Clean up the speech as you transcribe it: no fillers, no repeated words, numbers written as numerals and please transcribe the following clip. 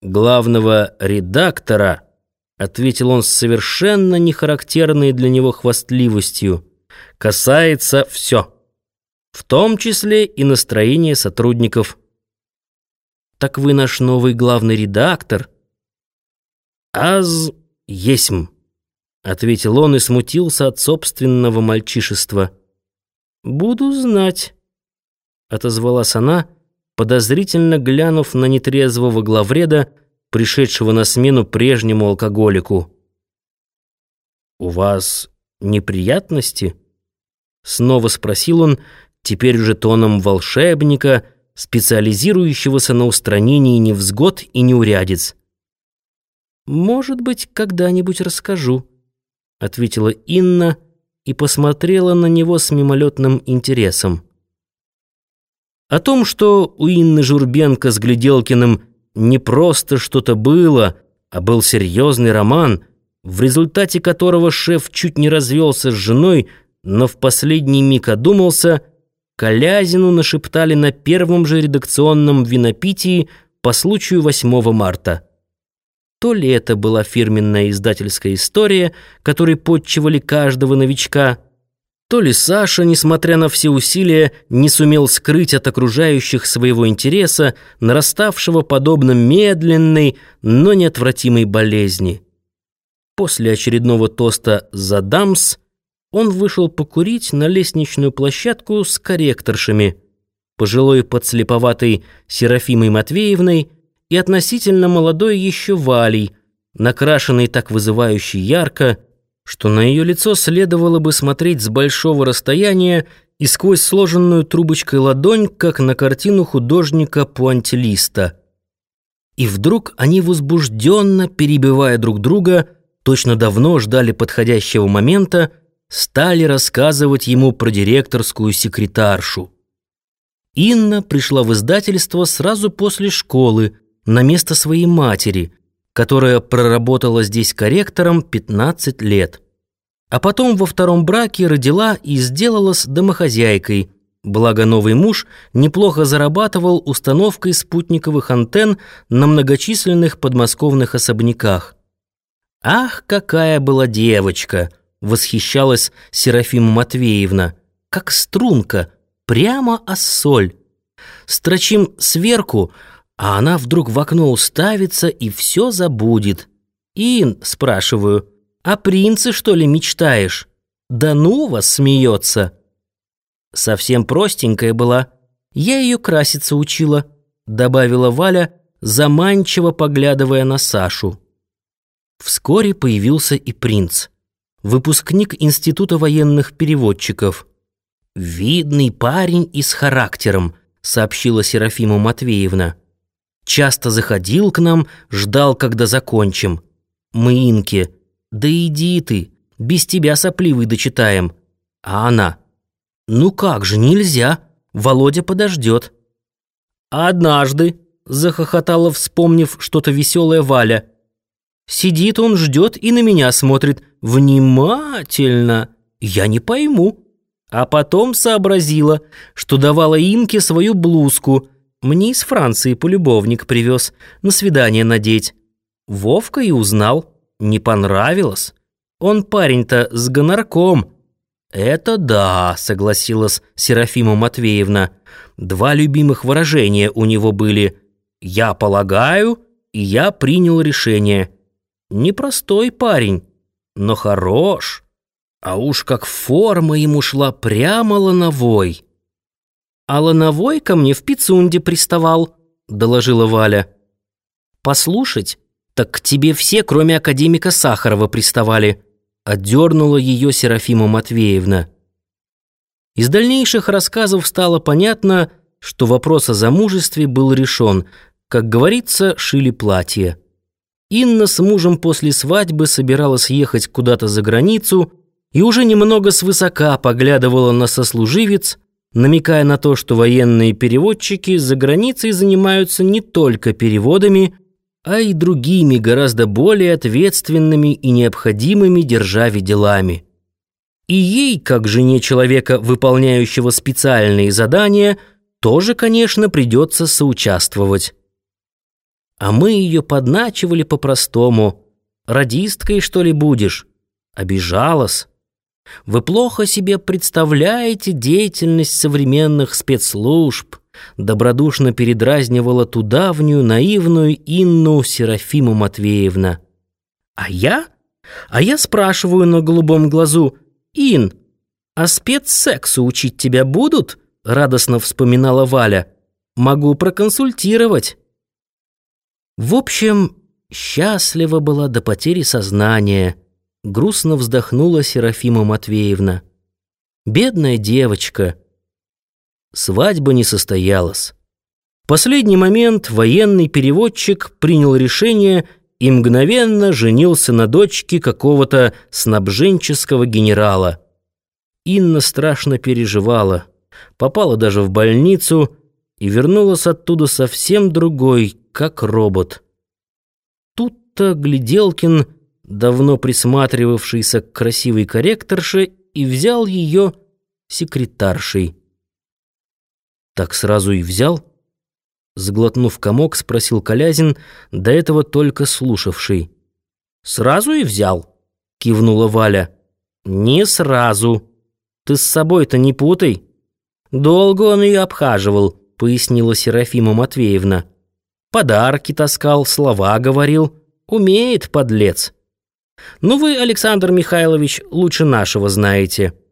главного редактора, ответил он с совершенно нехарактерной для него хвастливостью, касается все, в том числе и настроение сотрудников. Так вы наш новый главный редактор? Аз есмь, ответил он и смутился от собственного мальчишества. Буду знать, отозвалась она, подозрительно глянув на нетрезвого главреда, пришедшего на смену прежнему алкоголику. «У вас неприятности?» Снова спросил он, теперь уже тоном волшебника, специализирующегося на устранении невзгод и неурядиц. «Может быть, когда-нибудь расскажу», — ответила Инна и посмотрела на него с мимолетным интересом. О том, что у Инны Журбенко с Гляделкиным не просто что-то было, а был серьезный роман, в результате которого шеф чуть не развелся с женой, но в последний миг одумался, Колязину нашептали на первом же редакционном винопитии по случаю 8 марта. То ли это была фирменная издательская история, которой подчивали каждого новичка, то ли Саша, несмотря на все усилия, не сумел скрыть от окружающих своего интереса, нараставшего подобно медленной, но неотвратимой болезни. После очередного тоста «За дамс» он вышел покурить на лестничную площадку с корректоршами, пожилой подслеповатой Серафимой Матвеевной и относительно молодой еще Валей, накрашенной так вызывающе ярко, что на ее лицо следовало бы смотреть с большого расстояния и сквозь сложенную трубочкой ладонь, как на картину художника-пуантилиста. И вдруг они возбужденно, перебивая друг друга, точно давно ждали подходящего момента, стали рассказывать ему про директорскую секретаршу. Инна пришла в издательство сразу после школы, на место своей матери, которая проработала здесь корректором 15 лет. А потом во втором браке родила и сделалась домохозяйкой, благо новый муж неплохо зарабатывал установкой спутниковых антенн на многочисленных подмосковных особняках. «Ах, какая была девочка!» — восхищалась Серафима Матвеевна. «Как струнка, прямо ассоль. Строчим сверху, а она вдруг в окно уставится и все забудет. «Ин, — спрашиваю, — о принце, что ли, мечтаешь?» «Да ну вас!» — смеется. «Совсем простенькая была. Я ее краситься учила», — добавила Валя, заманчиво поглядывая на Сашу. Вскоре появился и принц, выпускник Института военных переводчиков. «Видный парень и с характером», — сообщила Серафима Матвеевна. «Часто заходил к нам, ждал, когда закончим. Мы Инке: да иди ты, без тебя сопливый дочитаем». А она: «Ну как же, нельзя, Володя подождет». «Однажды», — захохотала, вспомнив что-то веселое, Валя, «сидит он, ждет и на меня смотрит внимательно. Я не пойму. А потом сообразила, что давала Инке свою блузку. Мне из Франции полюбовник привез, на свидание надеть. Вовка и узнал. Не понравилось. Он парень-то с гонорком». «Это да», — согласилась Серафима Матвеевна. «Два любимых выражения у него были: «я полагаю» и «я принял решение». Непростой парень, но хорош. А уж как форма ему шла прямо Лановой. «А Лановой ко мне в Пицунде приставал», — доложила Валя. «Послушать, так к тебе все, кроме академика Сахарова, приставали», — отдернула ее Серафима Матвеевна. Из дальнейших рассказов стало понятно, что вопрос о замужестве был решен. Как говорится, шили платье. Инна с мужем после свадьбы собиралась ехать куда-то за границу и уже немного свысока поглядывала на сослуживец, намекая на то, что военные переводчики за границей занимаются не только переводами, а и другими, гораздо более ответственными и необходимыми державе делами. И ей, как жене человека, выполняющего специальные задания, тоже, конечно, придется соучаствовать. А мы ее подначивали по-простому. Радисткой, что ли, будешь? Обижалась. Вы плохо себе представляете деятельность современных спецслужб. Добродушно передразнивала ту давнюю наивную Инну Серафиму Матвеевна. А я спрашиваю на голубом глазу: «Ин, а спецсексу учить тебя будут?» — радостно вспоминала Валя. «Могу проконсультировать». В общем, счастлива была до потери сознания. Грустно вздохнула Серафима Матвеевна. Бедная девочка. Свадьба не состоялась. В последний момент военный переводчик принял решение и мгновенно женился на дочке какого-то снабженческого генерала. Инна страшно переживала, попала даже в больницу и вернулась оттуда совсем другой, как робот. Тут-то Гляделкин, давно присматривавшийся к красивой корректорше, и взял ее секретаршей. Так сразу и взял? Сглотнув комок, спросил Колязин, до этого только слушавший. «Сразу и взял?» — кивнула Валя. «Не сразу. Ты с собой-то не путай. Долго он ее обхаживал», — пояснила Серафима Матвеевна. «Подарки таскал, слова говорил. Умеет, подлец. Ну вы, Александр Михайлович, лучше нашего знаете».